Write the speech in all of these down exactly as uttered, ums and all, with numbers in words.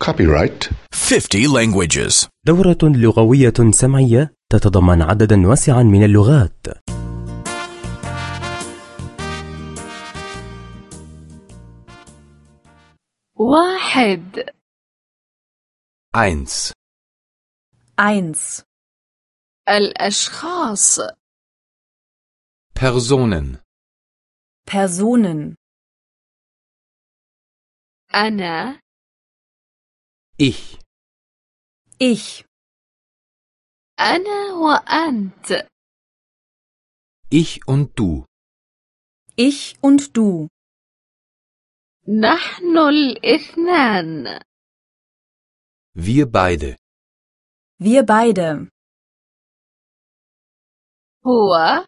Copyright fifty languages. دورة لغوية سمعية تتضمن عددا واسعا من اللغات. واحد. Eins. Eins. الأشخاص. Personen. Personen. أنا. Ich. Ich. أنا وأنت. Ich und du. Ich und du. نحن الاثنان. Wir beide. Wir beide. هو.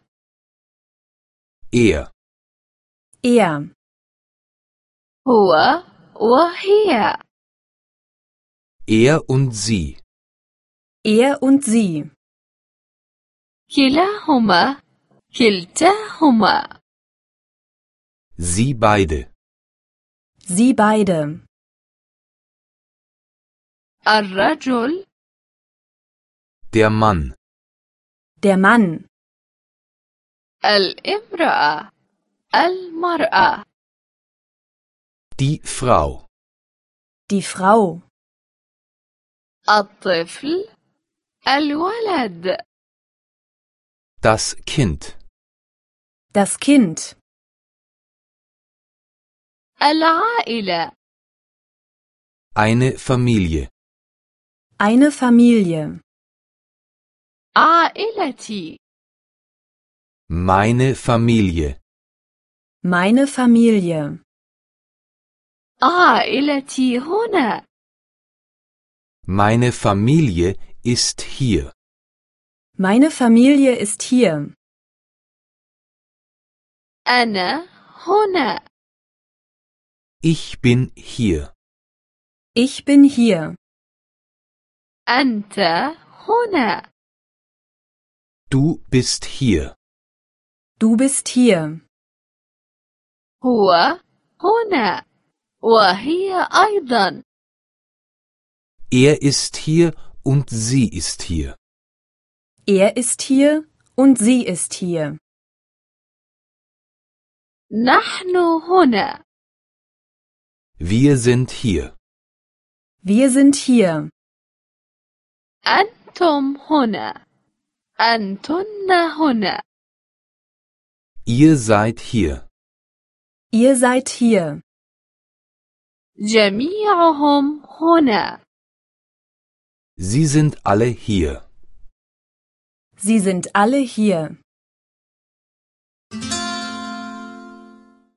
Er. Er. هو وهي. Er und sie. Er und sie. كلاهما. كلتاهما. Sie beide. Sie beide. الرجل. Der Mann. Der Mann. الامرأة. المرأة. Die Frau. Die Frau. الطفل. الولد. Das Kind. Das Kind. العائلة. Eine Familie. Eine Familie. عائلتي. Meine Familie. Meine Familie. عائلتي هنا. Meine Familie ist hier. Meine Familie ist hier. أنا هنا. Ich bin hier. Ich bin hier. أنت هنا. Du bist hier. Du bist hier. هو هنا. وهي أيضا. Er ist hier und sie ist hier. Er ist hier und sie ist hier. نحن هنا. Wir sind hier. Wir sind hier. أنتم هنا. أنتن هنا. Ihr seid hier. Ihr seid hier. جميعهم هنا. Sie sind alle hier. Sie sind alle hier.